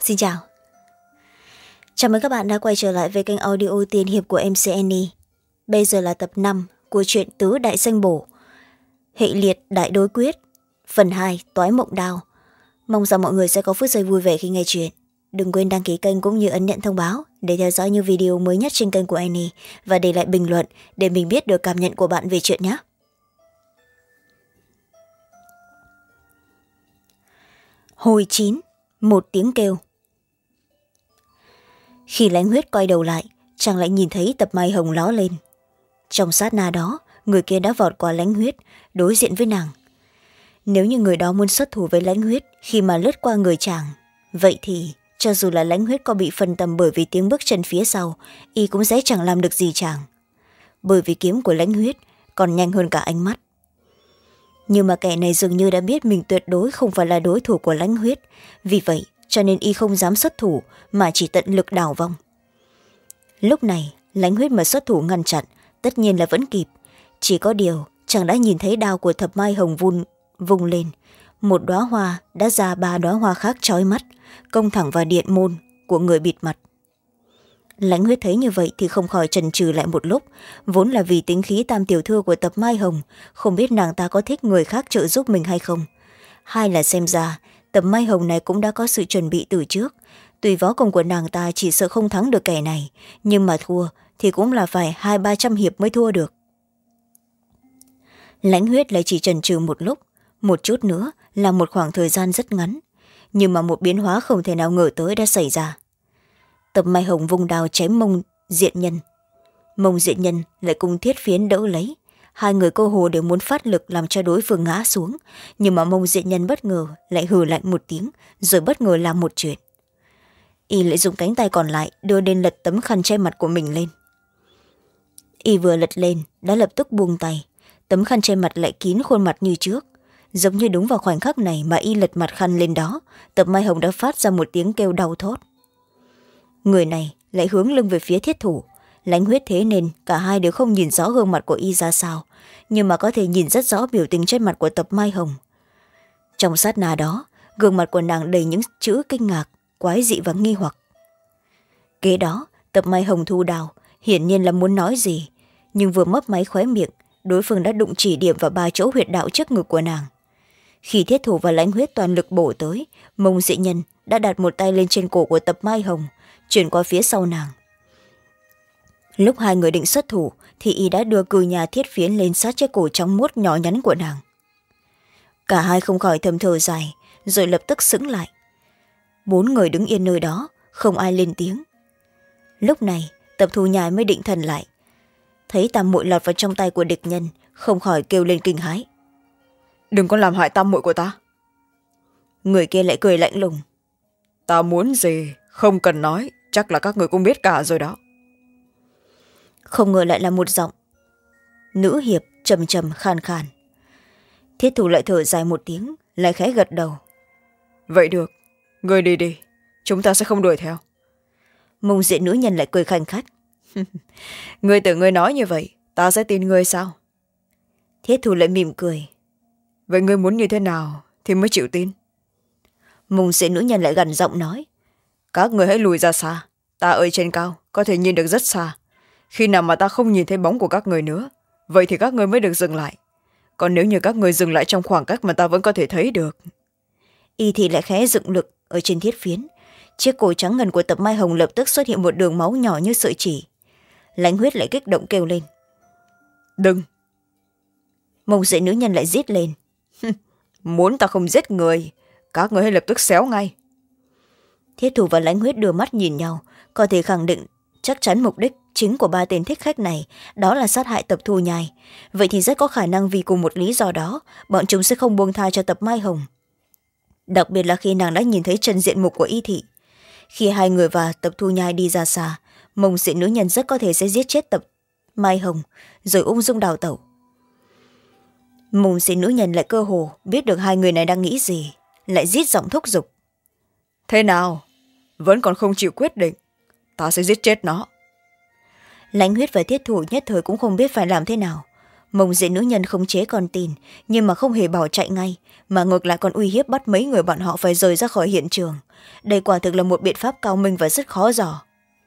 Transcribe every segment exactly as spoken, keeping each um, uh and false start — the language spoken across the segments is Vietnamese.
Xin chào. Chào mừng các bạn đã quay trở lại với kênh audio tiên hiệp của em xê en e. Bây giờ là tập năm của truyện Tứ Đại Danh Bổ, hệ liệt đại đối quyết, phần hai Toái Mộng Đao. Mong rằng mọi người sẽ có phút giây vui vẻ khi nghe chuyện. Đừng quên đăng ký kênh cũng như ấn nhận thông báo để theo dõi những video mới nhất trên kênh của Annie và để lại bình luận để mình biết được cảm nhận của bạn về chuyện nhé. Hồi chín, một tiếng kêu. Khi Lãnh Huyết quay đầu lại, chàng lại nhìn thấy tập mai hồng ló lên. Trong sát na đó, người kia đã vọt qua Lãnh Huyết, đối diện với nàng. Nếu như người đó muốn xuất thủ với Lãnh Huyết khi mà lướt qua người chàng, vậy thì cho dù là Lãnh Huyết có bị phân tâm bởi vì tiếng bước chân phía sau, y cũng sẽ chẳng làm được gì chàng. Bởi vì kiếm của Lãnh Huyết còn nhanh hơn cả ánh mắt. Nhưng mà kẻ này dường như đã biết mình tuyệt đối không phải là đối thủ của Lãnh Huyết, vì vậy cho nên y không dám xuất thủ mà chỉ tận lực đảo vong. Lúc này Lãnh Huyết mà xuất thủ ngăn chặn tất nhiên là vẫn kịp, chỉ có điều chàng đã nhìn thấy đao của thập mai hồng vun vùng lên, một đóa hoa đã ra ba đóa hoa khác chói mắt, công thẳng vào điện môn của người bịt mặt. Lãnh Huyết thấy như vậy thì không khỏi chần chừ lại một lúc, vốn là vì tính khí tam tiểu thư của tập mai hồng, không biết nàng ta có thích người khác trợ giúp mình hay không, hay là xem ra tập mai hồng này cũng đã có sự chuẩn bị từ trước. Tùy võ công của nàng ta chỉ sợ không thắng được kẻ này, nhưng mà thua thì cũng là phải hai ba trăm hiệp mới thua được. Lãnh Huyết lại chỉ chần chừ một lúc, một chút nữa là một khoảng thời gian rất ngắn, nhưng mà một biến hóa không thể nào ngờ tới đã xảy ra. Tập mai hồng vung đao chém Mông Diện Nhân, Mông Diện Nhân lại cùng Thiết Phiến đỡ lấy. Hai người cơ hồ đều muốn phát lực làm cho đối phương ngã xuống, nhưng mà Mông Diện Nhân bất ngờ lại hừ lạnh một tiếng, rồi bất ngờ làm một chuyện. Y lại dùng cánh tay còn lại đưa lên lật tấm khăn che mặt của mình lên. Y vừa lật lên đã lập tức buông tay, tấm khăn che mặt lại kín khuôn mặt như trước. Giống như đúng vào khoảnh khắc này mà y lật mặt khăn lên đó, tập mai hồng đã phát ra một tiếng kêu đau thốt. Người này lại hướng lưng về phía Thiết Thủ. Lãnh Huyết thế nên cả hai đều không nhìn rõ gương mặt của y ra sao, nhưng mà có thể nhìn rất rõ biểu tình trên mặt của tập mai hồng. Trong sát na đó, gương mặt của nàng đầy những chữ kinh ngạc, quái dị và nghi hoặc. Kế đó tập mai hồng thu đào, hiển nhiên là muốn nói gì, nhưng vừa mấp máy khóe miệng, đối phương đã đụng chỉ điểm vào ba chỗ huyệt đạo trước ngực của nàng. Khi Thiết Thủ và Lãnh Huyết toàn lực bổ tới, Mông Diện Nhân đã đặt một tay lên trên cổ của tập mai hồng, chuyển qua phía sau nàng. Lúc hai người định xuất thủ thì y đã đưa cừ nhà Thiết Phiến lên sát chiếc cổ trắng muốt nhỏ nhắn của nàng. Cả hai không khỏi thầm thở dài, rồi lập tức sững lại. Bốn người đứng yên nơi đó, không ai lên tiếng. Lúc này Tập Thu Nhai mới định thần lại, thấy tam muội lọt vào trong tay của địch nhân, không khỏi kêu lên kinh hãi. Đừng có làm hại tam muội của ta. Người kia lại cười lạnh lùng. Ta muốn gì không cần nói, chắc là các người cũng biết cả rồi đó. Không ngờ lại là một giọng nữ hiệp trầm trầm khan khan. Thiết Thủ lại thở dài một tiếng, lại khẽ gật đầu. Vậy được, người đi đi, chúng ta sẽ không đuổi theo. Mông Diện nữ nhân lại cười khanh khách. Người tưởng người nói như vậy ta sẽ tin người sao? Thiết Thủ lại mỉm cười. Vậy người muốn như thế nào thì mới chịu tin? Mông Diện nữ nhân lại gằn giọng nói. Các người hãy lùi ra xa, ta ở trên cao có thể nhìn được rất xa. Khi nào mà ta không nhìn thấy bóng của các người nữa, vậy thì các người mới được dừng lại. Còn nếu như các người dừng lại trong khoảng cách mà ta vẫn có thể thấy được. Y thì lại khẽ dựng lực ở trên Thiết Phiến. Chiếc cổ trắng ngần của tập mai hồng lập tức xuất hiện một đường máu nhỏ như sợi chỉ. Lãnh Huyết lại kích động kêu lên. Đừng. Mông Diện nữ nhân lại rít lên. Muốn ta không giết người, các người hãy lập tức xéo ngay. Thiết Thủ và Lãnh Huyết đưa mắt nhìn nhau, có thể khẳng định chắc chắn mục đích chính của ba tên thích khách này đó là sát hại Tập Thu Nhai. Vậy thì rất có khả năng vì cùng một lý do đó, bọn chúng sẽ không buông tha cho tập mai hồng. Đặc biệt là khi nàng đã nhìn thấy chân diện mục của Y Thị. Khi hai người và Tập Thu Nhai đi ra xa, Mông Diện nữ nhân rất có thể sẽ giết chết Tập Mai Hồng, rồi ung dung đào tẩu. Mông Diện nữ nhân lại cơ hồ biết được hai người này đang nghĩ gì, lại rít giọng thúc giục. Thế nào? Vẫn còn không chịu quyết định, ta sẽ giết chết nó. Lãnh Huyết và Thiết Thủ nhất thời cũng không biết phải làm thế nào. Mông diện nữ nhân khống chế con tin, nhưng mà không hề bỏ chạy ngay, mà ngược lại còn uy hiếp bắt mấy người bọn họ phải rời ra khỏi hiện trường. Đây quả thực là một biện pháp cao minh và rất khó dò.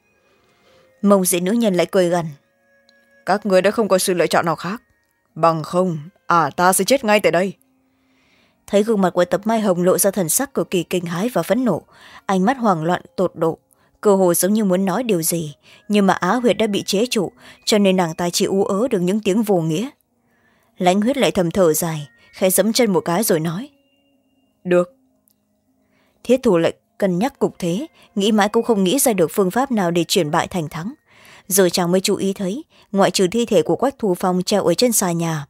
Mông diện nữ nhân lại cười gằn: các người đã không có sự lựa chọn nào khác, bằng không à ta sẽ chết ngay tại đây. Thấy gương mặt của Tập Mai Hồng lộ ra thần sắc cực kỳ kinh hãi và phẫn nộ, ánh mắt hoảng loạn tột độ, cơ hồ giống như muốn nói điều gì, nhưng mà á huyệt đã bị chế trụ, cho nên nàng ta chỉ ú ớ được những tiếng vô nghĩa. Lãnh Huyết lại thầm thở dài, khẽ giẫm chân một cái rồi nói: được. Thiết Thủ lại cân nhắc cục thế, nghĩ mãi cũng không nghĩ ra được phương pháp nào để chuyển bại thành thắng. Giờ chàng mới chú ý thấy, ngoại trừ thi thể của Quách Thu Phong treo ở trên xà nhà,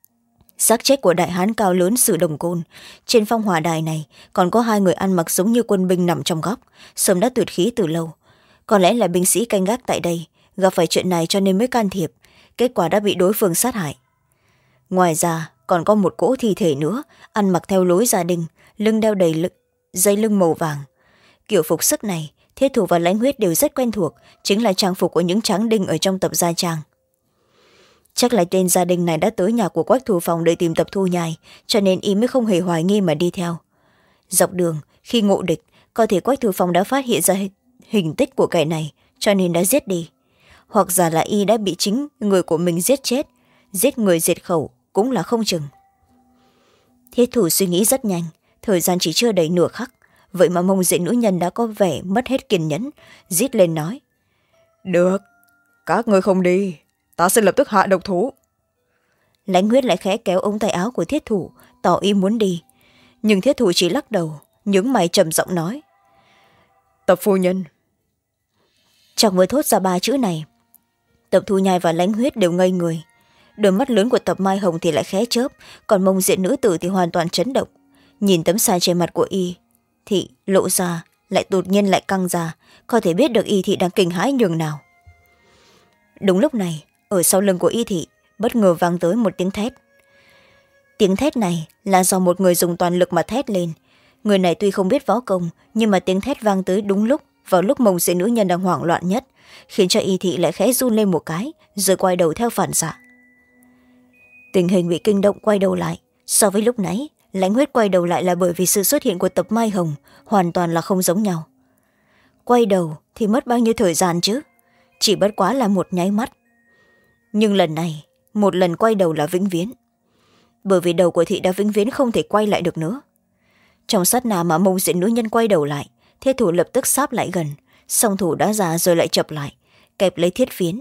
xác chết của đại hán cao lớn Sử Đồng Côn, trên phong hỏa đài này còn có hai người ăn mặc giống như quân binh nằm trong góc, sớm đã tuyệt khí từ lâu. Có lẽ là binh sĩ canh gác tại đây gặp phải chuyện này cho nên mới can thiệp, kết quả đã bị đối phương sát hại. Ngoài ra còn có một cỗ thi thể nữa, ăn mặc theo lối gia đình, lưng đeo đầy lưng, dây lưng màu vàng. Kiểu phục sức này Thiết Thủ và Lãnh Huyết đều rất quen thuộc, chính là trang phục của những tráng đinh ở trong Tập gia trang. Chắc là tên gia đình này đã tới nhà của Quách Thu Phong để tìm Tập Thu Nhai, cho nên y mới không hề hoài nghi mà đi theo. Dọc đường khi ngộ địch, có thể Quách Thu Phong đã phát hiện ra hình tích của kẻ này, cho nên đã giết đi, hoặc giả là y đã bị chính người của mình giết chết, giết người diệt khẩu cũng là không chừng. Thiết Thủ suy nghĩ rất nhanh, thời gian chỉ chưa đầy nửa khắc, vậy mà Mông diện nữ nhân đã có vẻ mất hết kiên nhẫn, rít lên nói: được, các người không đi, ta sẽ lập tức hạ độc thủ. Lãnh Huyết lại khẽ kéo ống tay áo của Thiết Thủ, tỏ ý muốn đi, nhưng Thiết Thủ chỉ lắc đầu, nhướng mày trầm giọng nói: Tập phu nhân. Chẳng vừa thốt ra ba chữ này, Tập Thu Nhai và Lãnh Huyết đều ngây người. Đôi mắt lớn của Tập Mai Hồng thì lại khẽ chớp, còn Mông diện nữ tử thì hoàn toàn chấn động. Nhìn tấm sai trên mặt của y thị lộ ra, lại đột nhiên lại căng ra, có thể biết được y thị đang kinh hãi nhường nào. Đúng lúc này, ở sau lưng của y thị bất ngờ vang tới một tiếng thét. Tiếng thét này là do một người dùng toàn lực mà thét lên. Người này tuy không biết võ công, nhưng mà tiếng thét vang tới đúng lúc, vào lúc Mông diện nữ nhân đang hoảng loạn nhất, khiến cho y thị lại khẽ run lên một cái, rồi quay đầu theo phản xạ. Tình hình bị kinh động quay đầu lại, so với lúc nãy Lãnh Huyết quay đầu lại là bởi vì sự xuất hiện của Tập Mai Hồng hoàn toàn là không giống nhau. Quay đầu thì mất bao nhiêu thời gian chứ, chỉ bất quá là một nháy mắt. Nhưng lần này một lần quay đầu là vĩnh viễn, bởi vì đầu của thị đã vĩnh viễn không thể quay lại được nữa. Trong sát na mà Mông diện nữ nhân quay đầu lại, Thiết Thủ lập tức sáp lại gần, song thủ đã ra rồi lại chập lại, kẹp lấy thiết phiến.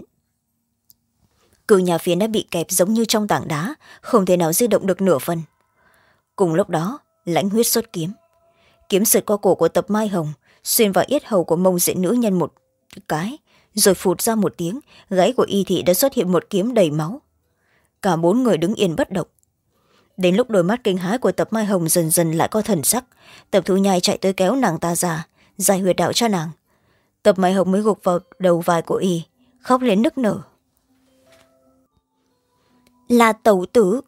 Cự nhà phiến đã bị kẹp giống như trong tảng đá, không thể nào di động được nửa phần. Cùng lúc đó, Lãnh Huyết xuất kiếm, kiếm sượt qua cổ của Tập Mai Hồng, xuyên vào yết hầu của Mông diện nữ nhân một cái, rồi phụt ra một tiếng, gáy của y thị đã xuất hiện một kiếm đầy máu. Cả bốn người đứng yên bất động. Đến lúc đôi mắt kinh hãi của Tập Mai Hồng dần dần lại có thần sắc, Tập Thu Nhai chạy tới kéo nàng ta ra, giải huyệt đạo cho nàng. Tập Mai Hồng mới gục vào đầu vai của y, khóc lên nức nở: là tẩu tử.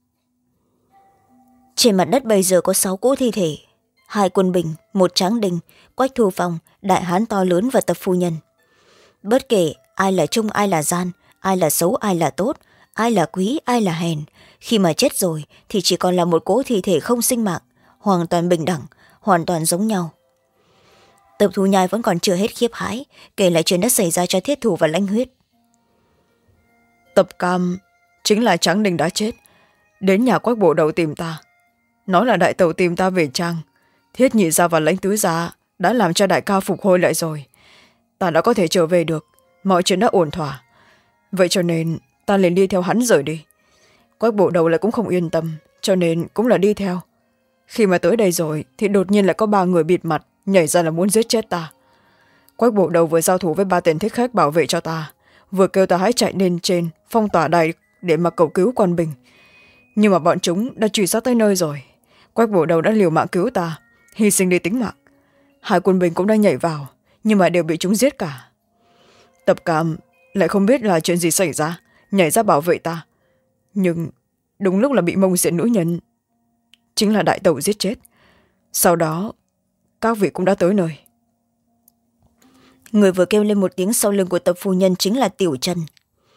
Trên mặt đất bây giờ có sáu cỗ thi thể, hai quân bình, một tráng đình, Quách Thu Phong, đại hán to lớn và Tập phu nhân. Bất kể ai là trung ai là gian, ai là xấu ai là tốt, ai là quý ai là hèn, khi mà chết rồi thì chỉ còn là một cỗ thi thể không sinh mạng, hoàn toàn bình đẳng, hoàn toàn giống nhau. Tập Thu Nhai vẫn còn chưa hết khiếp hãi, kể lại chuyện đã xảy ra cho Thiết Thủ và Lãnh Huyết. Tập Cam chính là tráng đình đã chết, đến nhà Quách bộ đầu tìm ta, nói là đại tẩu tìm ta về trang. Thiết nhị gia và Lãnh tứ gia đã làm cho đại ca phục hồi lại rồi, ta đã có thể trở về được, mọi chuyện đã ổn thỏa, vậy cho nên ta liền đi theo hắn rời đi. Quách bộ đầu lại cũng không yên tâm, cho nên cũng là đi theo. Khi mà tới đây rồi thì đột nhiên lại có ba người bịt mặt nhảy ra là muốn giết chết ta. Quách bộ đầu vừa giao thủ với ba tên thích khách bảo vệ cho ta, vừa kêu ta hãy chạy lên trên phong tỏa đài để mà cầu cứu quân bình, nhưng mà bọn chúng đã truy sát tới nơi rồi. Quách bộ đầu đã liều mạng cứu ta, hy sinh đi tính mạng. Hai quân bình cũng đã nhảy vào, nhưng mà đều bị chúng giết cả. Tập Cam lại không biết là chuyện gì xảy ra, nhảy ra bảo vệ ta, nhưng đúng lúc là bị Mông diện nữ nhân chính là đại tẩu giết chết. Sau đó các vị cũng đã tới nơi. Người vừa kêu lên một tiếng sau lưng của Tập phu nhân chính là Tiểu Trân.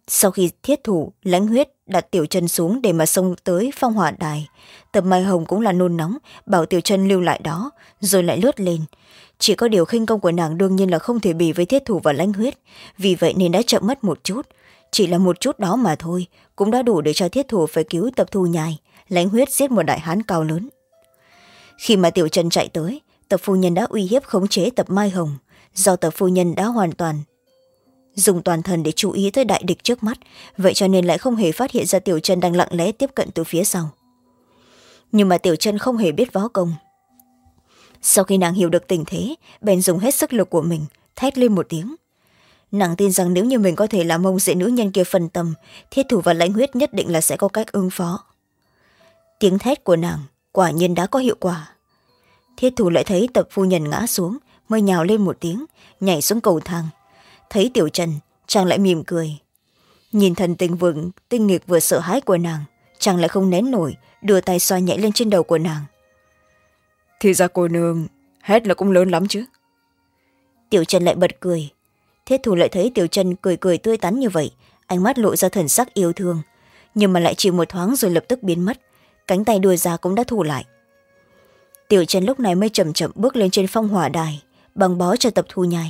sau khi thiết thủ lãnh huyết đặt Tiểu Chân xuống để mà xông tới phong hỏa đài, Tập Mai Hồng cũng là nôn nóng bảo Tiểu Chân lưu lại đó rồi lại lướt lên. Chỉ có điều khinh công của nàng đương nhiên là không thể bì với thiết thủ và lãnh huyết, vì vậy nên đã chậm mất một chút. Chỉ là một chút đó mà thôi cũng đã đủ để cho thiết thủ phải cứu Tập Thu Nhai, lãnh huyết giết một đại hán cao lớn. Khi mà Tiểu Chân chạy tới, Tập phu nhân đã uy hiếp khống chế Tập Mai Hồng. Do Tập phu nhân đã hoàn toàn dùng toàn thần để chú ý tới đại địch trước mắt, vậy cho nên lại không hề phát hiện ra Tiểu Chân đang lặng lẽ tiếp cận từ phía sau. Nhưng mà Tiểu Chân không hề biết võ công. Sau khi nàng hiểu được tình thế, bèn dùng hết sức lực của mình thét lên một tiếng. Nàng tin rằng nếu như mình có thể làm Mông Duệ nữ nhân kia phân tâm, thiết thủ và lãnh huyết nhất định là sẽ có cách ứng phó. Tiếng thét của nàng quả nhiên đã có hiệu quả. Thiết thủ lại thấy Tập phu nhân ngã xuống, mới nhào lên một tiếng, nhảy xuống cầu thang. Thấy Tiểu Chân, chàng lại mỉm cười. Nhìn thần tình vượng tinh nghịch vừa sợ hãi của nàng, chàng lại không nén nổi, đưa tay xoa nhẹ lên trên đầu của nàng. Thì ra cô nương hét là cũng lớn lắm chứ. Tiểu Chân lại bật cười. Thiết thủ lại thấy Tiểu Chân cười cười tươi tắn như vậy, ánh mắt lộ ra thần sắc yêu thương, nhưng mà lại chỉ một thoáng rồi lập tức biến mất, cánh tay đưa ra cũng đã thu lại. Tiểu Chân lúc này mới chậm chậm bước lên trên phong hỏa đài, băng bó cho Tập Thu Nhai.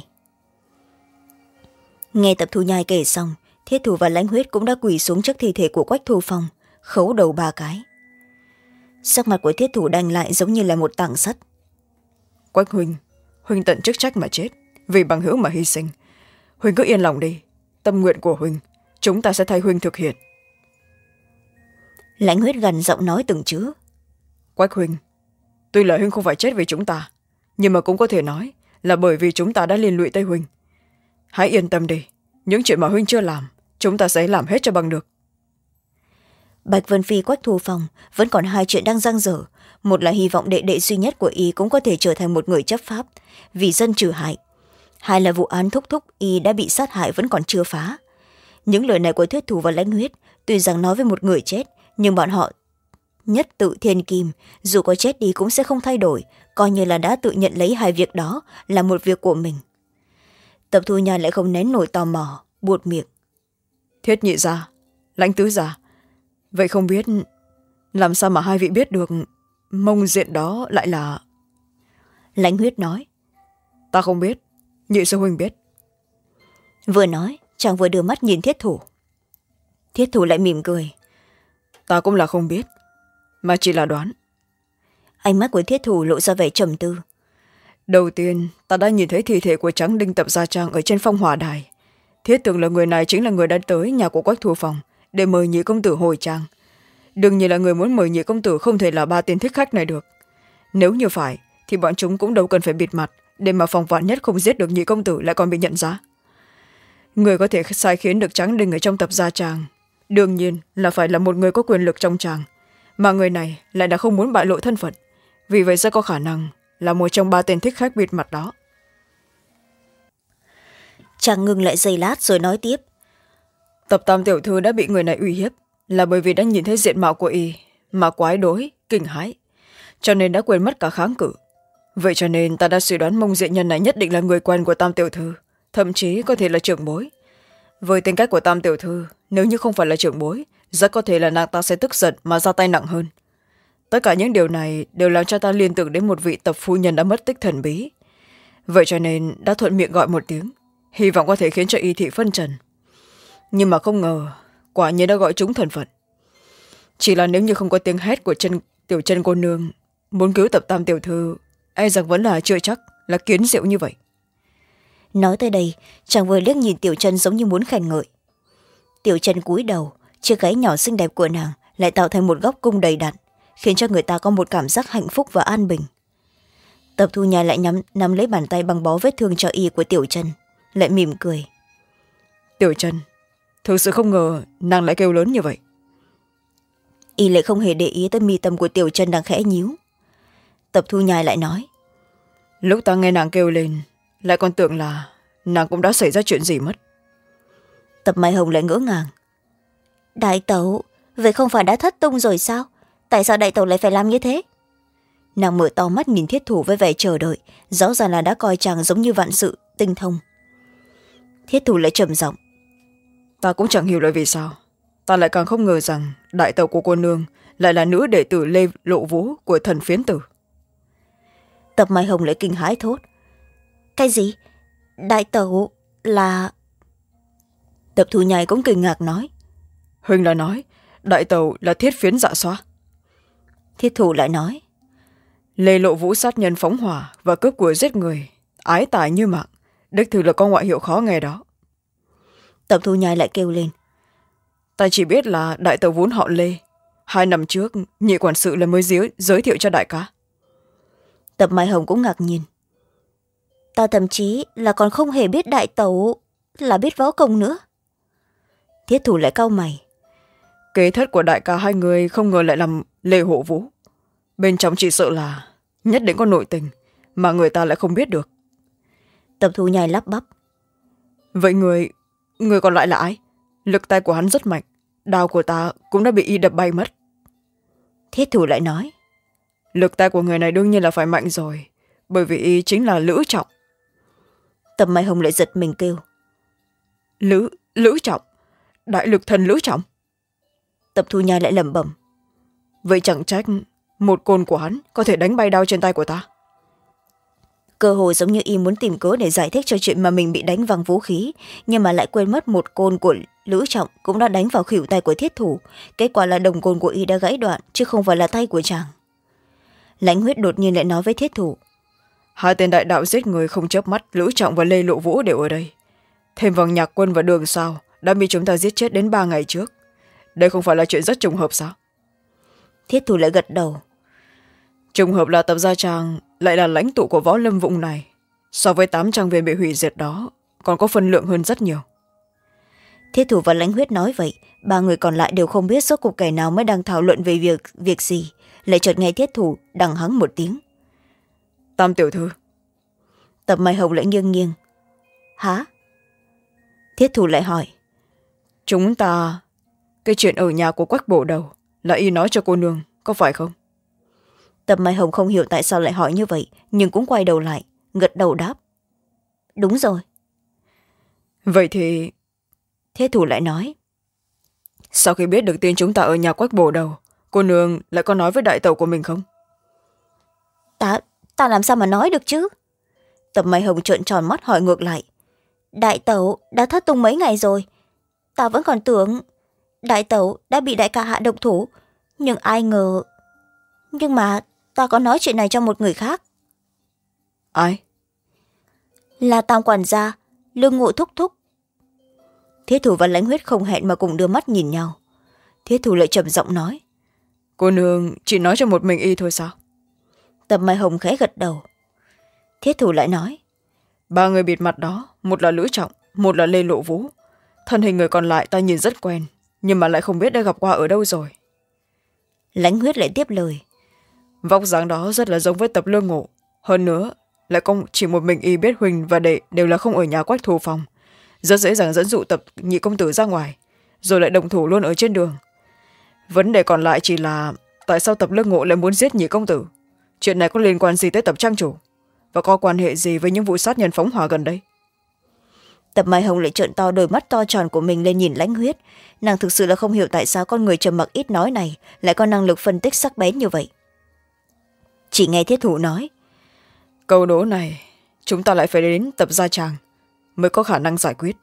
Nghe Tập Thu Nhai kể xong, thiết thủ và lãnh huyết cũng đã quỳ xuống trước thi thể của Quách Thu Phong, khấu đầu ba cái. Sắc mặt của thiết thủ đành lại giống như là một tảng sắt. Quách huynh, huynh tận chức trách mà chết, vì bằng hữu mà hy sinh. Huynh cứ yên lòng đi, tâm nguyện của huynh chúng ta sẽ thay huynh thực hiện. Lãnh huyết gần giọng nói từng chữ. Quách huynh, tuy là huynh không phải chết vì chúng ta, nhưng mà cũng có thể nói là bởi vì chúng ta đã liên lụy tới huynh. Hãy yên tâm đi, những chuyện mà huynh chưa làm chúng ta sẽ làm hết cho bằng được. Bạch Vân Phi Quách Thu Phong vẫn còn hai chuyện đang dang dở. Một là hy vọng đệ đệ duy nhất của y cũng có thể trở thành một người chấp pháp, vì dân trừ hại. Hai là vụ án thúc thúc y đã bị sát hại vẫn còn chưa phá. Những lời này của thiết thủ và lãnh huyết tuy rằng nói với một người chết, nhưng bọn họ nhất tự thiên kim, dù có chết đi cũng sẽ không thay đổi, coi như là đã tự nhận lấy hai việc đó là một việc của mình. Tập Thu Nhai lại không nén nổi tò mò, buột miệng. Thiết nhị gia, lãnh tứ gia, vậy không biết làm sao mà hai vị biết được Mông Diện đó lại là... Lãnh huyết nói. Ta không biết, nhị sư huynh biết. Vừa nói, chàng vừa đưa mắt nhìn thiết thủ. Thiết thủ lại mỉm cười. Ta cũng là không biết, mà chỉ là đoán. Ánh mắt của thiết thủ lộ ra vẻ trầm tư. Đầu tiên, ta đã nhìn thấy thi thể của Tráng Đinh Tập Gia Trang ở trên phong hỏa đài. Thiết tưởng là người này chính là người đã tới nhà của Quách Thu Phong để mời nhị công tử hồi trang. Đương nhiên là người muốn mời nhị công tử không thể là ba tên thích khách này được. Nếu như phải, thì bọn chúng cũng đâu cần phải bịt mặt để mà phòng vạn nhất không giết được nhị công tử lại còn bị nhận ra. Người có thể sai khiến được Tráng Đinh ở trong Tập Gia Trang đương nhiên là phải là một người có quyền lực trong tràng, mà người này lại đã không muốn bại lộ thân phận, vì vậy sẽ có khả năng là một trong ba tên thích khách bịt mặt đó. Chàng ngừng lại giây lát rồi nói tiếp. Tập Tam tiểu thư đã bị người này uy hiếp là bởi vì đã nhìn thấy diện mạo của y mà quái đối, kinh hãi, cho nên đã quên mất cả kháng cự. Vậy cho nên ta đã suy đoán Mông Diện nhân này nhất định là người quen của Tam tiểu thư, thậm chí có thể là trưởng bối. Với tính cách của Tam tiểu thư, nếu như không phải là trưởng bối, rất có thể là nàng ta sẽ tức giận mà ra tay nặng hơn. Tất cả những điều này đều làm cho ta liên tưởng đến một vị tập phu nhân đã mất tích thần bí. Vậy cho nên đã thuận miệng gọi một tiếng, hy vọng có thể khiến cho y thị phân trần. Nhưng mà không ngờ, quả nhiên đã gọi trúng thần phận. Chỉ là nếu như không có tiếng hét của chân, tiểu chân cô nương muốn cứu Tập Tam tiểu thư, e rằng vẫn là chưa chắc là kiến diệu như vậy. Nói tới đây, chàng vừa liếc nhìn Tiểu Chân giống như muốn khen ngợi. Tiểu Chân cúi đầu, chiếc gáy nhỏ xinh đẹp của nàng lại tạo thành một góc cung đầy đặn, khiến cho người ta có một cảm giác hạnh phúc và an bình. Tập Thu Nhai lại nhắm, nắm lấy bàn tay băng bó vết thương cho y của Tiểu Chân, lại mỉm cười. Tiểu Chân, thực sự không ngờ nàng lại kêu lớn như vậy. Y lại không hề để ý tới mi tâm của Tiểu Chân đang khẽ nhíu. Tập Thu Nhai lại nói. Lúc ta nghe nàng kêu lên, lại còn tưởng là nàng cũng đã xảy ra chuyện gì mất. Tập Mai Hồng lại ngỡ ngàng. Đại tẩu, vậy không phải đã thất tung rồi sao? Tại sao đại tẩu lại phải làm như thế? Nàng mở to mắt nhìn thiết thủ với vẻ chờ đợi, rõ ràng là đã coi chàng giống như vạn sự tinh thông. Thiết thủ lại trầm giọng. ta cũng chẳng hiểu là vì sao ta lại càng không ngờ rằng đại tàu của cô nương lại là nữ đệ tử Lê Lộ Vũ của thần phiến tử. Tập Mai Hồng lại kinh hãi thốt. Cái gì? Đại tẩu là... Tập Thu Nhai cũng kinh ngạc nói. Huynh là nói đại tàu là Thiết Phiến Dạ Xoa. Thiết Thủ lại nói. Lê Lộ Vũ sát nhân phóng hỏa và cướp của giết người, ái tài như mạng, đích thực là có ngoại hiệu khó nghe đó. Tập Thu Nhai lại kêu lên. Ta chỉ biết là đại tàu vốn họ Lê, hai năm trước nhị quản sự là mới giới, giới thiệu cho đại ca. Tập Mai Hồng cũng ngạc nhiên. Ta thậm chí là còn không hề biết đại tẩu là biết võ công nữa. Thiết Thủ lại cau mày. Kế thất của đại ca hai người không ngờ lại làm Lê Hộ Vũ. Bên trong chỉ sợ là nhất định có nội tình mà người ta lại không biết được. Tập Thu Nhai lắp bắp. Vậy người người còn lại là ai? Lực tay của hắn rất mạnh, đao của ta cũng đã bị y đập bay mất. Thiết Thủ lại nói. Lực tay của người này đương nhiên là phải mạnh rồi, bởi vì y chính là Lữ Trọng. Tập Mai Hồng lại giật mình kêu. Lữ Lữ Trọng? Đại lực thần Lữ Trọng? Tập Thu Nhai lại lẩm bẩm. Vậy chẳng trách một côn của hắn có thể đánh bay đao trên tay của ta. Cơ hồ giống như y muốn tìm cớ để giải thích cho chuyện mà mình bị đánh văng vũ khí, nhưng mà lại quên mất một côn của Lữ Trọng cũng đã đánh vào khuỷu tay của Thiết Thủ. Kết quả là đồng côn của y đã gãy đoạn, chứ không phải là tay của chàng. Lãnh Huyết đột nhiên lại nói với Thiết Thủ. Hai tên đại đạo giết người không chớp mắt, Lữ Trọng và Lê Lộ Vũ đều ở đây. Thêm vào Nhạc Quân và Đường Sao đã bị chúng ta giết chết đến ba ngày trước. Đây không phải là chuyện rất trùng hợp sao? Thiết Thủ lại gật đầu. Trùng hợp là Tập Gia Trang lại là lãnh tụ của võ lâm vùng này, so với tám trang viên bị hủy diệt đó còn có phân lượng hơn rất nhiều. Thiết Thủ và Lãnh Huyết nói vậy, ba người còn lại đều không biết rốt cuộc kẻ nào mới đang thảo luận về việc việc gì, lại chợt nghe Thiết Thủ đằng hắng một tiếng. Tam tiểu thư. Tập Mai Hồng lại nghiêng nghiêng. Hả? Thiết Thủ lại hỏi. Chúng ta cái chuyện ở nhà của Quách Bổ Đầu là y nói cho cô nương, có phải không? Tập Mai Hồng không hiểu tại sao lại hỏi như vậy, nhưng cũng quay đầu lại, gật đầu đáp. Đúng rồi. Vậy thì... Thiết Thủ lại nói. Sau khi biết được tin chúng ta ở nhà Quách Bổ Đầu, cô nương lại có nói với đại tẩu của mình không? Ta, ta làm sao mà nói được chứ? Tập Mai Hồng trợn tròn mắt hỏi ngược lại. Đại tẩu đã thất tung mấy ngày rồi. Ta vẫn còn tưởng đại tẩu đã bị đại ca hạ độc thủ, nhưng ai ngờ... Nhưng mà ta có nói chuyện này cho một người khác. Ai? Là Tam quản gia, Lương Ngộ thúc thúc. Thiết Thủ và Lãnh Huyết không hẹn mà cùng đưa mắt nhìn nhau. Thiết Thủ lại trầm giọng nói. Cô nương chỉ nói cho một mình y thôi sao? Tập Mai Hồng khẽ gật đầu. Thiết Thủ lại nói. Ba người bịt mặt đó, một là Lữ Trọng, một là Lê Lộ Vũ. Thân hình người còn lại ta nhìn rất quen, nhưng mà lại không biết đã gặp qua ở đâu rồi. Lãnh Huyết lại tiếp lời. Vóc dáng đó rất là giống với Tập Lương Ngộ. Hơn nữa, lại không chỉ một mình y biết Huỳnh và Đệ đều là không ở nhà Quách Thù Phòng. Rất dễ dàng dẫn dụ Tập nhị công tử ra ngoài, rồi lại đồng thủ luôn ở trên đường. Vấn đề còn lại chỉ là tại sao Tập Lương Ngộ lại muốn giết nhị công tử? Chuyện này có liên quan gì tới Tập Trang chủ? Và có quan hệ gì với những vụ sát nhân phóng hỏa gần đây? Tập Mai Hồng lại trợn to đôi mắt to tròn của mình lên nhìn Lãnh Huyết. Nàng thực sự là không hiểu tại sao con người trầm mặc ít nói này lại có năng lực phân tích sắc bén như vậy. Chỉ nghe Thiết Thủ nói. Câu đố này chúng ta lại phải đến Tập Gia Tràng mới có khả năng giải quyết.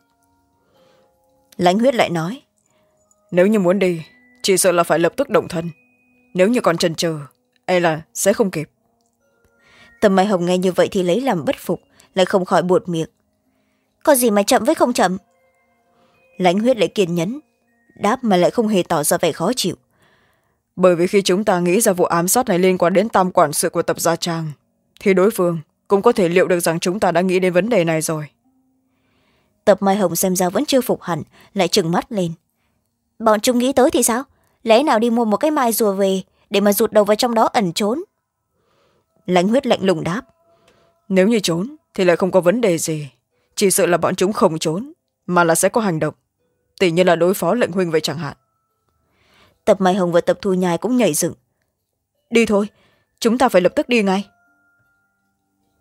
Lãnh Huyết lại nói. Nếu như muốn đi, chỉ sợ là phải lập tức động thân. Nếu như còn chần chờ, e là sẽ không kịp. Tập Mai Hồng nghe như vậy thì lấy làm bất phục, lại không khỏi buột miệng. Có gì mà chậm với không chậm? Lãnh Huyết lại kiên nhẫn, đáp mà lại không hề tỏ ra vẻ khó chịu. Bởi vì khi chúng ta nghĩ ra vụ ám sát này liên quan đến tam quản sự của Tập Gia Trang, thì đối phương cũng có thể liệu được rằng chúng ta đã nghĩ đến vấn đề này rồi. Tập Mai Hồng xem ra vẫn chưa phục hẳn, lại trừng mắt lên. Bọn chúng nghĩ tới thì sao? Lẽ nào đi mua một cái mai rùa về để mà rụt đầu vào trong đó ẩn trốn? Lãnh Huyết lạnh lùng đáp. Nếu như trốn thì lại không có vấn đề gì. Chỉ sợ là bọn chúng không trốn, mà là sẽ có hành động. Tỉ như là đối phó lệnh huynh vậy chẳng hạn. Tập Mai Hồng và Tập Thu Nhai cũng nhảy dựng. Đi thôi, chúng ta phải lập tức đi ngay.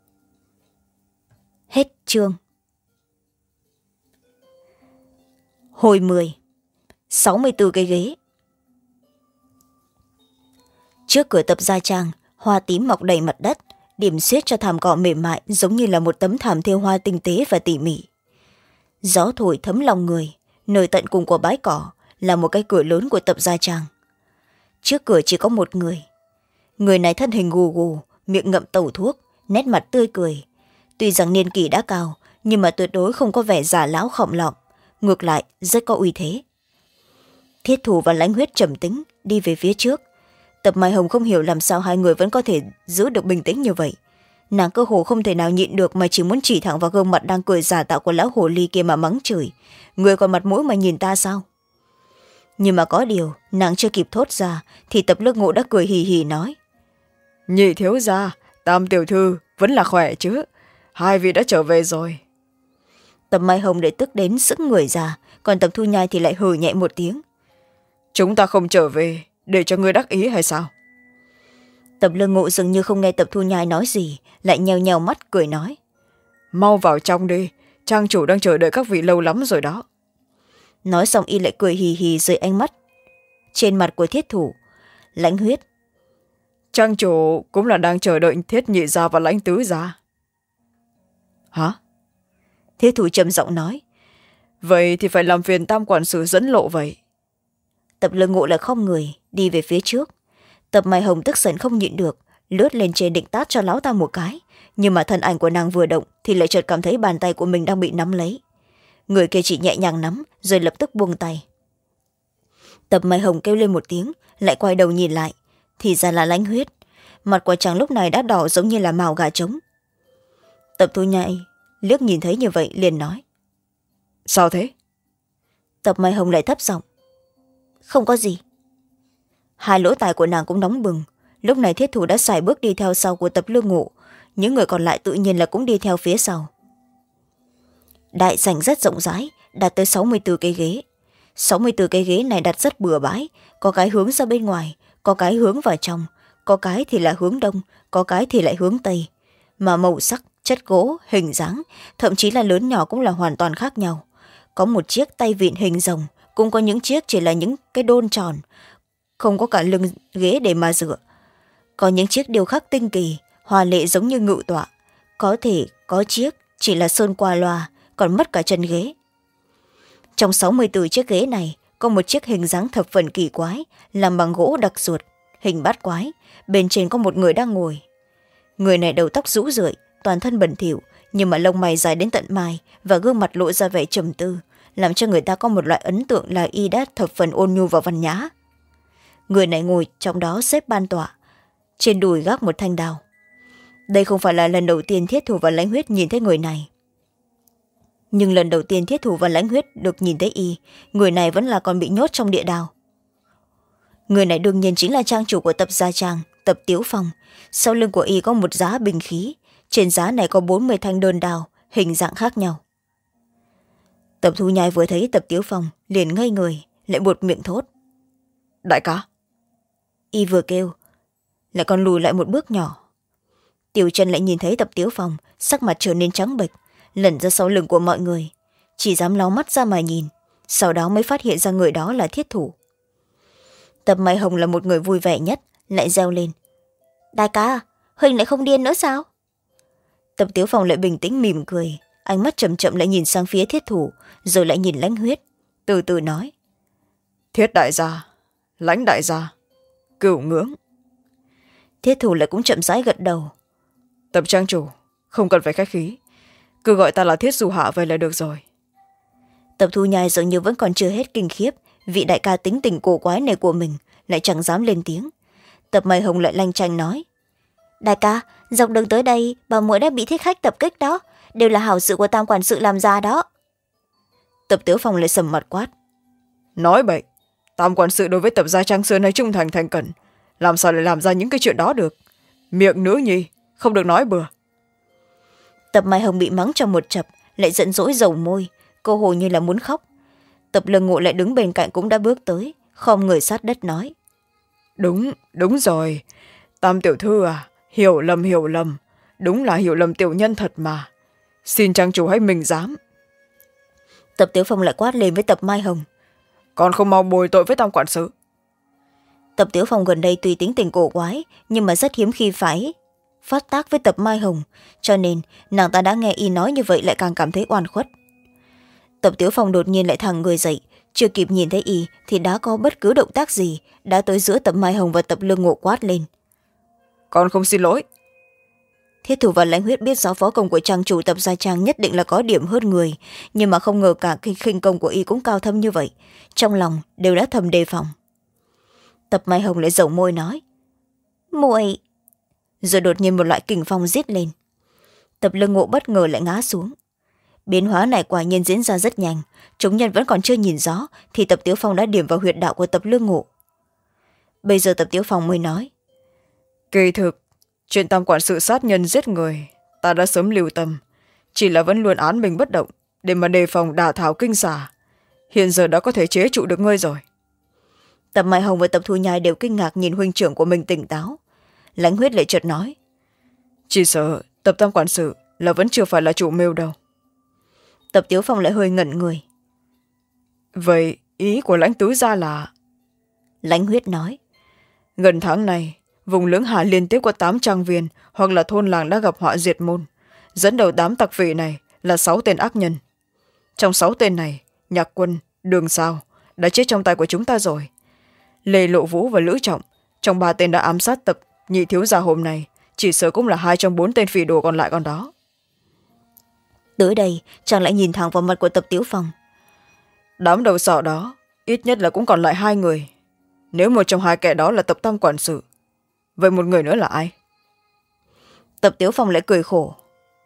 Hết chương. Hồi mười. sáu mươi bốn cái ghế. Trước cửa tập gia trang, hoa tím mọc đầy mặt đất, điểm xuyết cho thảm cỏ mềm mại giống như là một tấm thảm thêu hoa tinh tế và tỉ mỉ. Gió thổi thấm lòng người, nơi tận cùng của bãi cỏ là một cái cửa lớn của tập gia trang. Trước cửa chỉ có một người. Người này thân hình gù gù, miệng ngậm tẩu thuốc, nét mặt tươi cười. Tuy rằng niên kỷ đã cao, nhưng mà tuyệt đối không có vẻ già lão khom lọm, ngược lại rất có uy thế. Thiết Thủ và Lãnh Huyết trầm tĩnh đi về phía trước. Tập Mai Hồng không hiểu làm sao hai người vẫn có thể giữ được bình tĩnh như vậy. Nàng cơ hồ không thể nào nhịn được mà chỉ muốn chỉ thẳng vào gương mặt đang cười giả tạo của lão hồ ly kia mà mắng chửi. Người còn mặt mũi mà nhìn ta sao? Nhưng mà có điều nàng chưa kịp thốt ra thì Tập Lương Ngộ đã cười hì hì nói: Nhị thiếu gia, Tam tiểu thư vẫn là khỏe chứ, hai vị đã trở về rồi. Tập Mai Hồng để tức đến sững người ra, còn Tập Thu Nhai thì lại hừ nhẹ một tiếng: Chúng ta không trở về để cho ngươi đắc ý hay sao? Tập Lương Ngộ dường như không nghe Tập Thu Nhai nói gì, lại nheo nheo mắt cười nói: Mau vào trong đi, trang chủ đang chờ đợi các vị lâu lắm rồi đó. Nói xong y lại cười hì hì dưới ánh mắt trên mặt của Thiết Thủ. Lãnh Huyết: Trang chủ cũng là đang chờ đợi Thiết nhị gia và Lãnh tứ gia. Hả? Thiết Thủ trầm giọng nói: Vậy thì phải làm phiền Tam quản sự dẫn lộ vậy. Tập Lương Ngộ lại khom người đi về phía trước. Tập Mai Hồng tức giận không nhịn được, lướt lên trên định tát cho lão ta một cái, nhưng mà thân ảnh của nàng vừa động thì lại chợt cảm thấy bàn tay của mình đang bị nắm lấy. Người kia chỉ nhẹ nhàng nắm rồi lập tức buông tay. Tập Mai Hồng kêu lên một tiếng, lại quay đầu nhìn lại, thì ra là Lãnh Huyết. Mặt của chàng lúc này đã đỏ giống như là mào gà trống. Tập Thu Nhai liếc nhìn thấy như vậy liền nói: Sao thế? Tập Mai Hồng lại thấp giọng: Không có gì. Hai lỗ tai của nàng cũng nóng bừng. Lúc này Thiết Thủ đã sải bước đi theo sau của Tập Lương Ngộ, những người còn lại tự nhiên là cũng đi theo phía sau. Đại sảnh rất rộng rãi, đạt tới sáu mươi bốn cái ghế. sáu mươi bốn cái ghế này đặt rất bừa bãi, có cái hướng ra bên ngoài, có cái hướng vào trong, có cái thì là hướng đông, có cái thì lại hướng tây, mà màu sắc, chất gỗ, hình dáng, thậm chí là lớn nhỏ cũng là hoàn toàn khác nhau. Có một chiếc tay vịn hình rồng, cũng có những chiếc chỉ là những cái đôn tròn, không có cả lưng ghế để mà dựa. Có những chiếc điêu khắc tinh kỳ, hoa lệ giống như ngự tọa, có thể có chiếc chỉ là sơn qua loa, còn mất cả chân ghế. Trong sáu mươi bốn chiếc ghế này có một chiếc hình dáng thập phần kỳ quái, làm bằng gỗ đặc ruột, hình bát quái, bên trên có một người đang ngồi. Người này đầu tóc rũ rượi, toàn thân bẩn thỉu, nhưng mà lông mày dài đến tận mai và gương mặt lộ ra vẻ trầm tư, làm cho người ta có một loại ấn tượng là y đã thập phần ôn nhu và văn nhã. Người này ngồi trong đó xếp ban tọa, trên đùi gác một thanh đao. Đây không phải là lần đầu tiên Thiết Thủ và Lãnh Huyết nhìn thấy người này, nhưng lần đầu tiên Thiết Thủ và Lãnh Huyết được nhìn thấy y, người này vẫn là còn bị nhốt trong địa đao. Người này đương nhiên chính là trang chủ của Tập gia trang, Tập Tiếu Phong. Sau lưng của y có một giá bình khí, trên giá này có bốn mươi thanh đơn đao, hình dạng khác nhau. Tập Thu Nhai vừa thấy Tập Tiếu Phong liền ngây người, lại buột miệng thốt: Đại ca. Y vừa kêu lại còn lùi lại một bước nhỏ. Tiểu Trần lại nhìn thấy Tập Tiếu Phong, sắc mặt trở nên trắng bệch, lẩn ra sau lưng của mọi người, chỉ dám ló mắt ra mà nhìn, sau đó mới phát hiện ra người đó là Thiết Thủ. Tập Mai Hồng là một người vui vẻ nhất, lại reo lên: Đại ca, Huỳnh lại không điên nữa sao? Tập Tiếu Phong lại bình tĩnh mỉm cười, ánh mắt chậm chậm lại nhìn sang phía Thiết Thủ, rồi lại nhìn Lãnh Huyết, từ từ nói: Thiết đại gia, Lãnh đại gia, cửu ngưỡng. Thiết Thủ lại cũng chậm rãi gật đầu: Tập trang chủ, không cần phải khách khí, cứ gọi ta là Thiết Du Hạ vậy là được rồi. Tập Thu Nhai dường như vẫn còn chưa hết kinh khiếp vị đại ca tính tình cổ quái này của mình, lại chẳng dám lên tiếng. Tập Mai Hồng lại lanh chanh nói: Đại ca, dọc đường tới đây bà muội đã bị thích khách tập kích đó, đều là hảo sự của Tam quản sự làm ra đó. Tập Tiếu Phong lại sầm mặt quát: Nói bậy, Tam quản sự đối với Tập gia trang xưa nay trung thành thành cẩn, làm sao lại làm ra những cái chuyện đó được? Miệng nữ nhi, không được nói bừa. Tập Mai Hồng bị mắng trong một chập, lại giận dỗi dầu môi, cô hồ như là muốn khóc. Tập Lương Ngộ lại đứng bên cạnh cũng đã bước tới, khom người sát đất nói: Đúng, đúng rồi. Tam tiểu thư à, hiểu lầm hiểu lầm, đúng là hiểu lầm tiểu nhân thật mà. Xin trang chủ hãy mình dám. Tập Tiếu Phong lại quát lên với Tập Mai Hồng. Còn không mau bồi tội với Tam quản sự. Tập Tiếu Phong gần đây tuy tính tình cổ quái nhưng mà rất hiếm khi phải phát tác với Tập Mai Hồng, cho nên nàng ta đã nghe y nói như vậy lại càng cảm thấy oan khuất. Tập Tiếu Phong đột nhiên lại thẳng người dậy, chưa kịp nhìn thấy y thì đã có bất cứ động tác gì đã tới giữa Tập Mai Hồng và Tập Lương Ngộ quát lên. Con không xin lỗi. Thiết Thủ và Lãnh Huyết biết rõ võ công của trang chủ Tập Gia Trang nhất định là có điểm hơn người, nhưng mà không ngờ cả khi khinh công của y cũng cao thâm như vậy, trong lòng đều đã thầm đề phòng. Tập Mai Hồng lại dẩu môi nói. Muội. Rồi đột nhiên một loại kình phong giết lên. Tập Lương Ngộ bất ngờ lại ngã xuống. Biến hóa này quả nhiên diễn ra rất nhanh, chúng nhân vẫn còn chưa nhìn rõ thì Tập Tiếu Phong đã điểm vào huyệt đạo của Tập Lương Ngộ. Bây giờ Tập Tiếu Phong mới nói. Kỳ thực, chuyện Tam quản sự sát nhân giết người ta đã sớm lưu tâm, chỉ là vẫn luôn án mình bất động để mà đề phòng đả thảo kinh xà. Hiện giờ đã có thể chế trụ được ngươi rồi. Tập Mai Hồng và Tập Thu Nhai đều kinh ngạc nhìn huynh trưởng của mình tỉnh táo. Lãnh Huyết lại chợt nói. Chỉ sợ Tập Tam quản sự là vẫn chưa phải là chủ mưu đâu. Tập Tiếu Phong lại hơi ngẩn người. Vậy ý của Lãnh tứ gia là? Lãnh Huyết nói. Gần tháng này vùng Lưỡng Hà liên tiếp có tám trang viên hoặc là thôn làng đã gặp họa diệt môn. Dẫn đầu tám tặc phỉ này là sáu tên ác nhân. Trong sáu tên này, Nhạc Quân, Đường Sao đã chết trong tay của chúng ta rồi. Lê Lộ Vũ và Lữ Trọng, trong ba tên đã ám sát Tập nhị thiếu gia hôm nay, chỉ sợ cũng là hai trong bốn tên phỉ đồ còn lại còn đó. Tới đây chàng lại nhìn thẳng vào mặt của Tập Tiếu Phong. Đám đầu sỏ đó ít nhất là cũng còn lại hai người. Nếu một trong hai kẻ đó là Tập Tam quản sự, vậy một người nữa là ai? Tập Tiếu Phong lại cười khổ.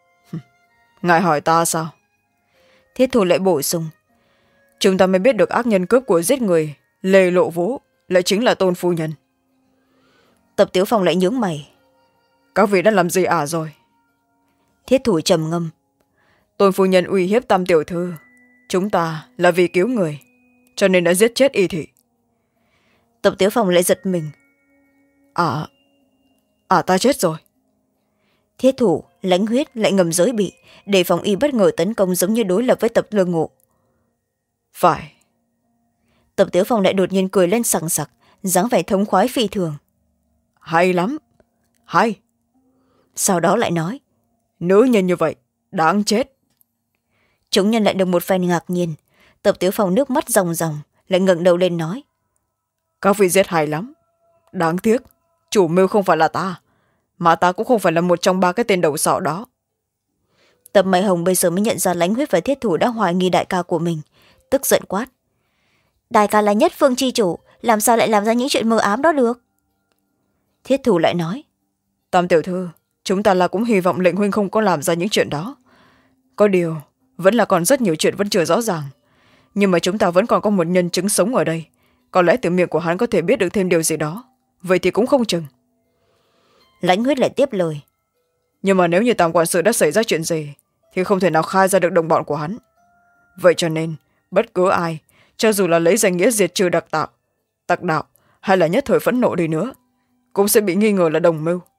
Ngài hỏi ta sao? Thiết Thủ lại bổ sung. Chúng ta mới biết được ác nhân cướp của giết người Lê Lộ Vũ lại chính là Tôn phu nhân. Tập Tiếu Phong lại nhướng mày. Các vị đã làm gì ả rồi? Thiết Thủ trầm ngâm. Tôn phu nhân uy hiếp Tam tiểu thư, chúng ta là vì cứu người cho nên đã giết chết y thị. Tập Tiếu Phong lại giật mình. À, à ta chết rồi. Thiết Thủ, Lãnh Huyết lại ngầm giới bị, đề phòng y bất ngờ tấn công giống như đối lập với Tập Lương Ngộ. Phải. Tập Tiếu Phong lại đột nhiên cười lên sằng sặc, dáng vẻ thống khoái phi thường. Hay lắm, hay. Sau đó lại nói. Nữ nhân như vậy đáng chết. Chúng nhân lại được một phen ngạc nhiên. Tập Tiếu Phong nước mắt ròng ròng, lại ngẩng đầu lên nói. Các vị giết hay lắm. Đáng tiếc chủ mưu không phải là ta, mà ta cũng không phải là một trong ba cái tên đầu sọ đó. Tập Mai Hồng bây giờ mới nhận ra Lãnh Huyết và Thiết Thủ đã hoài nghi đại ca của mình, tức giận quát. Đại ca là nhất phương chi chủ, làm sao lại làm ra những chuyện mờ ám đó được? Thiết Thủ lại nói. Tam tiểu thư, chúng ta là cũng hy vọng lệnh huynh không có làm ra những chuyện đó. Có điều vẫn là còn rất nhiều chuyện vẫn chưa rõ ràng, nhưng mà chúng ta vẫn còn có một nhân chứng sống ở đây, có lẽ từ miệng của hắn có thể biết được thêm điều gì đó, vậy thì cũng không chừng. Lãnh Huyết lại tiếp lời. Nhưng mà nếu như Tam quản sự đã xảy ra chuyện gì thì không thể nào khai ra được đồng bọn của hắn. Vậy cho nên bất cứ ai, cho dù là lấy danh nghĩa diệt trừ đặc tạo tặc đạo hay là nhất thời phẫn nộ đi nữa, cũng sẽ bị nghi ngờ là đồng mưu.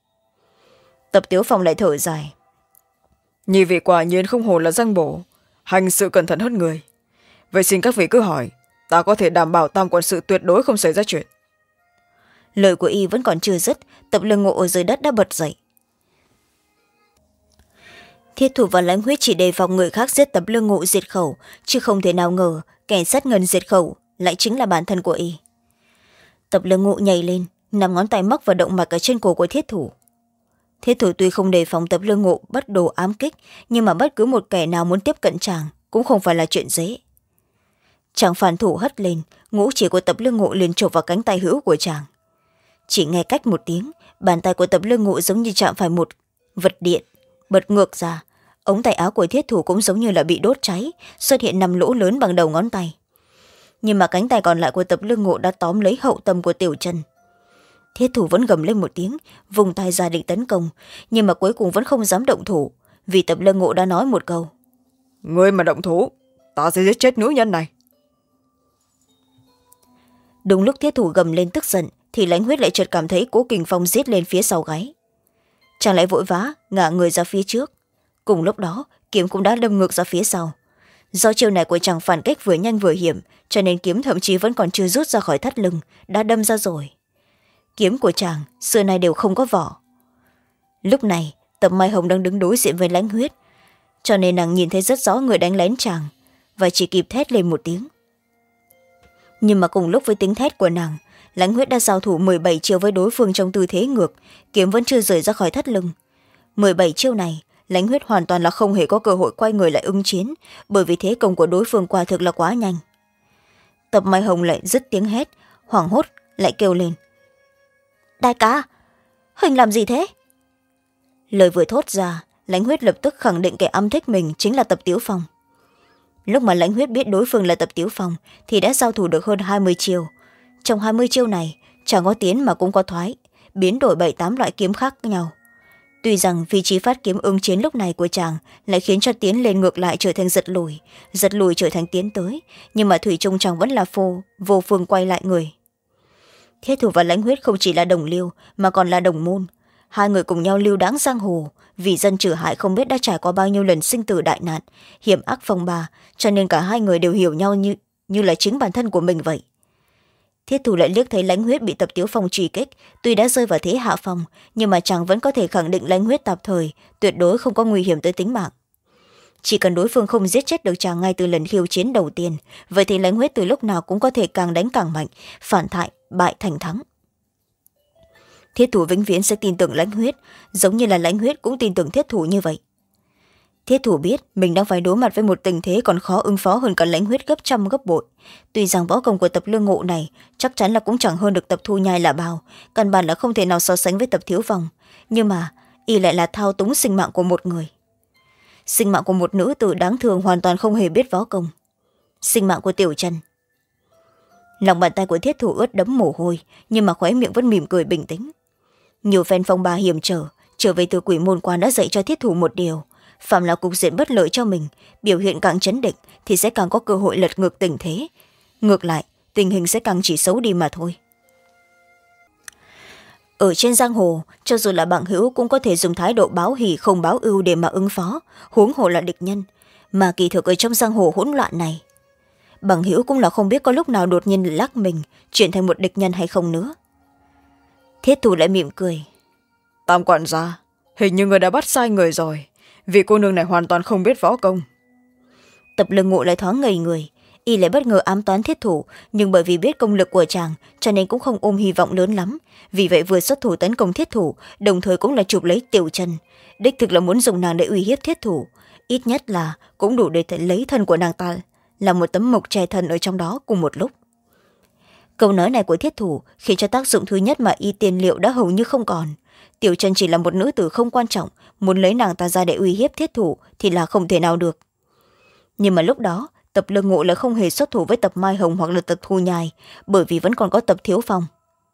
Tập Tiếu Phong lại thở dài. Nhị vị quả nhiên không hổ là danh bổ, hành sự cẩn thận hơn người. Vậy xin các vị cứ hỏi, ta có thể đảm bảo Tam quản sự tuyệt đối không xảy ra chuyện. Lời của y vẫn còn chưa dứt, Tập Lương Ngộ ở dưới đất đã bật dậy. Thiết Thủ và Lãnh Huyết chỉ đề phòng người khác giết Tập Lương Ngộ diệt khẩu, chứ không thể nào ngờ kẻ sát ngân diệt khẩu lại chính là bản thân của y. Tập Lương Ngộ nhảy lên, nằm ngón tay móc vào động mạch ở trên cổ của Thiết Thủ. Thiết Thủ tuy không đề phòng Tập Lương Ngộ bắt đồ ám kích, nhưng mà bất cứ một kẻ nào muốn tiếp cận chàng cũng không phải là chuyện dễ. Chàng phản thủ hất lên, ngũ chỉ của Tập Lương Ngộ liền chộp vào cánh tay hữu của chàng. Chỉ nghe cách một tiếng, bàn tay của Tập Lương Ngộ giống như chạm phải một vật điện, bật ngược ra. Ống tay áo của Thiết Thủ cũng giống như là bị đốt cháy, xuất hiện năm lỗ lớn bằng đầu ngón tay. Nhưng mà cánh tay còn lại của Tập Lương Ngộ đã tóm lấy hậu tâm của Tiểu Chân. Thiết Thủ vẫn gầm lên một tiếng, vùng tay ra định tấn công, nhưng mà cuối cùng vẫn không dám động thủ, vì Tập Lương Ngộ đã nói một câu. Ngươi mà động thủ, ta sẽ giết chết nữ nhân này. Đúng lúc Thiết Thủ gầm lên tức giận, thì Lãnh Huyết lại chợt cảm thấy cố kình phong giết lên phía sau gáy. Chàng lại vội vã ngả người ra phía trước. Cùng lúc đó kiếm cũng đã đâm ngược ra phía sau. do chiêu này của chàng phản kích vừa nhanh vừa hiểm, cho nên kiếm thậm chí vẫn còn chưa rút ra khỏi thắt lưng đã đâm ra rồi. Kiếm của chàng xưa nay đều không có vỏ. Lúc này Tập Mai Hồng đang đứng đối diện với Lãnh Huyết, cho nên nàng nhìn thấy rất rõ người đánh lén chàng và chỉ kịp thét lên một tiếng. Nhưng mà cùng lúc với tiếng thét của nàng, Lãnh Huyết đã giao thủ mười bảy chiêu với đối phương trong tư thế ngược, kiếm vẫn chưa rời ra khỏi thắt lưng. mười bảy chiêu này Lãnh Huyết hoàn toàn là không hề có cơ hội quay người lại ứng chiến, bởi vì thế công của đối phương quả thực là quá nhanh. Tập Mai Hồng lại dứt tiếng hét, hoảng hốt lại kêu lên: đại ca, Huỳnh làm gì thế? Lời vừa thốt ra, Lãnh Huyết lập tức khẳng định kẻ âm thích mình chính là Tập Tiếu Phong. Lúc mà Lãnh Huyết biết đối phương là Tập Tiếu Phong thì đã giao thủ được hơn hai mươi chiêu. Trong hai mươi chiêu này chẳng có tiến mà cũng có thoái, biến đổi bảy tám loại kiếm khác nhau. Tuy rằng vị trí phát kiếm ứng chiến lúc này của chàng lại khiến cho tiến lên ngược lại trở thành giật lùi, giật lùi trở thành tiến tới, nhưng mà thủy chung chàng vẫn là phô vô phương quay lại người. Thiết Thủ và Lãnh Huyết không chỉ là đồng liêu mà còn là đồng môn. Hai người cùng nhau lưu đãng giang hồ, vì dân trừ hại không biết đã trải qua bao nhiêu lần sinh tử đại nạn, hiểm ác phong ba, cho nên cả hai người đều hiểu nhau như, như là chính bản thân của mình vậy. Thiết Thủ lại liếc thấy Lãnh Huyết bị Tập Tiếu Phong truy kích, tuy đã rơi vào thế hạ phong, nhưng mà chàng vẫn có thể khẳng định Lãnh Huyết tạm thời tuyệt đối không có nguy hiểm tới tính mạng. Chỉ cần đối phương không giết chết được chàng ngay từ lần khiêu chiến đầu tiên, vậy thì Lãnh Huyết từ lúc nào cũng có thể càng đánh càng mạnh, phản thại bại thành thắng. Thiết Thủ vĩnh viễn sẽ tin tưởng Lãnh Huyết, giống như là Lãnh Huyết cũng tin tưởng Thiết Thủ như vậy. Thiết Thủ biết mình đang phải đối mặt với một tình thế còn khó ứng phó hơn cả Lãnh Huyết gấp trăm gấp bội. Tuy rằng võ công của Tập Lương Ngộ này chắc chắn là cũng chẳng hơn được Tập Thu Nhai là bao, căn bản là không thể nào so sánh với Tập Thiếu Phong, nhưng mà y lại là thao túng sinh mạng của một người. Sinh mạng của một nữ tử đáng thương hoàn toàn không hề biết võ công. Sinh mạng của Tiểu Trần. Lòng bàn tay của Thiết Thủ ướt đẫm mồ hôi, nhưng mà khóe miệng vẫn mỉm cười bình tĩnh. Nhiều phen phong ba hiểm trở, trở về từ Quỷ Môn Quan đã dạy cho Thiết Thủ một điều: phạm là cục diện bất lợi cho mình, biểu hiện càng chấn định thì sẽ càng có cơ hội lật ngược tình thế. Ngược lại, tình hình sẽ càng chỉ xấu đi mà thôi. Ở trên giang hồ, cho dù là bằng hữu cũng có thể dùng thái độ báo hỉ không báo ưu để mà ứng phó, huống hồ là địch nhân. Mà kỳ thực ở trong giang hồ hỗn loạn này, bằng hữu cũng là không biết có lúc nào đột nhiên lắc mình chuyển thành một địch nhân hay không nữa. Thiết Thủ lại mỉm cười: Tam quản gia, hình như người đã bắt sai người rồi, vì cô nương này hoàn toàn không biết võ công. Tập Lương Ngộ lại thoáng ngây người, y lại bất ngờ ám toán Thiết Thủ, nhưng bởi vì biết công lực của chàng cho nên cũng không ôm hy vọng lớn lắm, vì vậy vừa xuất thủ tấn công Thiết Thủ, đồng thời cũng là chụp lấy Tiểu Trần, đích thực là muốn dùng nàng để uy hiếp Thiết Thủ, ít nhất là cũng đủ để lấy thân của nàng ta là một tấm mộc che thân ở trong đó cùng một lúc. Câu nói này của Thiết Thủ khiến cho tác dụng thứ nhất mà y tiền liệu đã hầu như không còn. Tiểu Trần chỉ là một nữ tử không quan trọng, muốn lấy nàng ta ra để uy hiếp Thiết Thủ thì là không thể nào được. Nhưng mà lúc đó Tập Lương Ngộ lại không hề xuất thủ với Tập Mai Hồng hoặc là Tập Thu Nhai, bởi vì vẫn còn có Tập Thiếu Phong.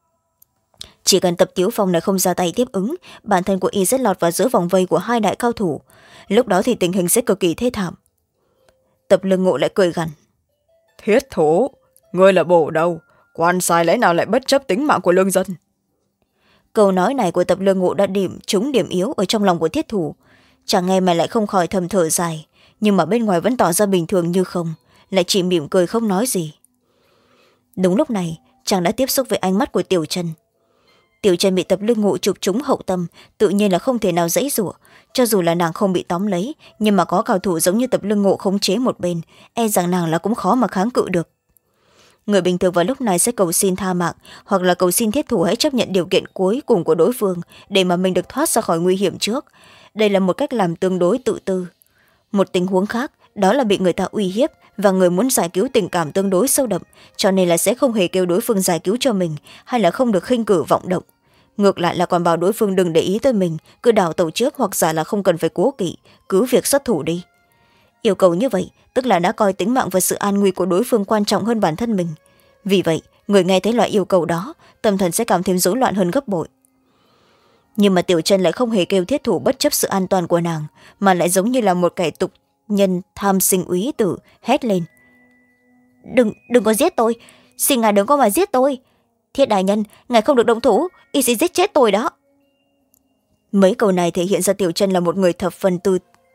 Chỉ cần Tập Thiếu Phong này không ra tay tiếp ứng, bản thân của y sẽ lọt vào giữa vòng vây của hai đại cao thủ, lúc đó thì tình hình sẽ cực kỳ thê thảm. Tập Lương Ngộ lại cười gằn: Thiết Thủ, ngươi là bổ đâu, quan sai lẽ nào lại bất chấp tính mạng của lương dân? Câu nói này của Tập Lương Ngộ đã điểm trúng điểm yếu ở trong lòng của Thiết Thủ, chẳng nghe mà lại không khỏi thầm thở dài, nhưng mà bên ngoài vẫn tỏ ra bình thường như không, lại chỉ mỉm cười không nói gì. Đúng lúc này chàng đã tiếp xúc với ánh mắt của Tiểu Trần. Tiểu Trần bị Tập Lương Ngộ chụp trúng hậu tâm, tự nhiên là không thể nào giãy giụa, cho dù là nàng không bị tóm lấy, nhưng mà có cao thủ giống như Tập Lương Ngộ khống chế một bên, e rằng nàng là cũng khó mà kháng cự được. Người bình thường vào lúc này sẽ cầu xin tha mạng, hoặc là cầu xin Thiết Thủ hãy chấp nhận điều kiện cuối cùng của đối phương để mà mình được thoát ra khỏi nguy hiểm trước. Đây là một cách làm tương đối tự tư. Một tình huống khác đó là bị người ta uy hiếp và người muốn giải cứu tình cảm tương đối sâu đậm, cho nên là sẽ không hề kêu đối phương giải cứu cho mình, hay là không được khinh cử vọng động. Ngược lại là còn bảo đối phương đừng để ý tới mình, cứ đào tẩu trước, hoặc giả là không cần phải cố kỵ, cứ việc xuất thủ đi. Yêu cầu như vậy tức là đã coi tính mạng và sự an nguy của đối phương quan trọng hơn bản thân mình. Vì vậy người nghe thấy loại yêu cầu đó, tâm thần sẽ cảm thêm rối loạn hơn gấp bội. Nhưng mà Tiểu Trần lại không hề kêu Thiết Thủ bất chấp sự an toàn của nàng, mà lại giống như là một kẻ tục nhân tham sinh úy tử, hét lên: đừng đừng có giết tôi, xin ngài đừng có mà giết tôi. Thiết đại nhân, ngài không được động thủ, y sẽ giết chết tôi đó. Mấy câu này thể hiện ra Tiểu Trần là một người thập phần tư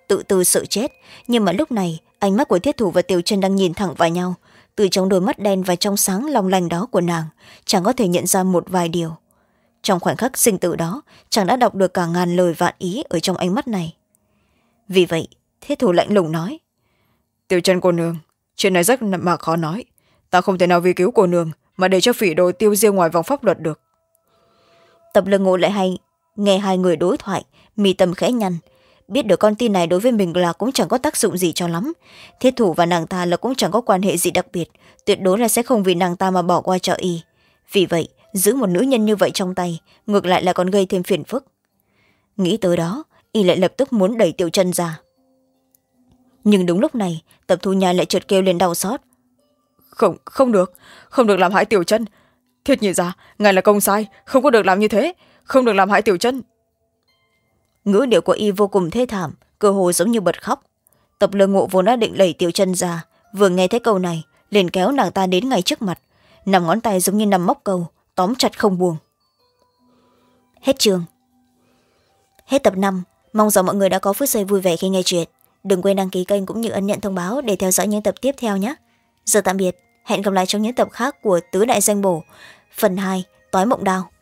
tự tư sợ chết, nhưng mà lúc này ánh mắt của Thiết Thủ và Tiểu Chân đang nhìn thẳng vào nhau. Từ trong đôi mắt đen và trong sáng long lanh đó của nàng chàng có thể nhận ra một vài điều. Trong khoảnh khắc sinh tử đó, chàng đã đọc được cả ngàn lời vạn ý ở trong ánh mắt này. Vì vậy Thiết Thủ lạnh lùng nói: Tiểu Chân cô nương, chuyện này rất mà khó nói. Ta không thể nào vì cứu cô nương mà để cho phỉ đồ tiêu diêu ngoài vòng pháp luật được. Tập Lương Ngộ lại hay nghe hai người đối thoại, mi tâm khẽ nhăn. Biết được con tin này đối với mình là cũng chẳng có tác dụng gì cho lắm. Thiết Thủ và nàng ta là cũng chẳng có quan hệ gì đặc biệt, tuyệt đối là sẽ không vì nàng ta mà bỏ qua cho y. Vì vậy giữ một nữ nhân như vậy trong tay ngược lại là còn gây thêm phiền phức. Nghĩ tới đó, y lại lập tức muốn đẩy Tiểu Chân ra. Nhưng đúng lúc này Tập Thu Nhai lại chợt kêu lên đau xót: Không, không được, không được làm hại Tiểu Chân. Thiết nhị gia, ngài là công sai, không có được làm như thế, không được làm hại Tiểu Chân. Ngữ điệu của y vô cùng thê thảm, cơ hồ giống như bật khóc. Tập Lương Ngộ vốn đã định đẩy Tiểu Chân ra, vừa nghe thấy câu này liền kéo nàng ta đến ngay trước mặt, nằm ngón tay giống như nằm móc câu, tóm chặt không buông. Hết chương. Hết tập năm. Mong rằng mọi người đã có phút giây vui vẻ khi nghe chuyện. Đừng quên đăng ký kênh cũng như ấn nhận thông báo để theo dõi những tập tiếp theo nhé. Giờ tạm biệt, hẹn gặp lại trong những tập khác của Tứ Đại Danh Bổ phần hai Toái Mộng Đao.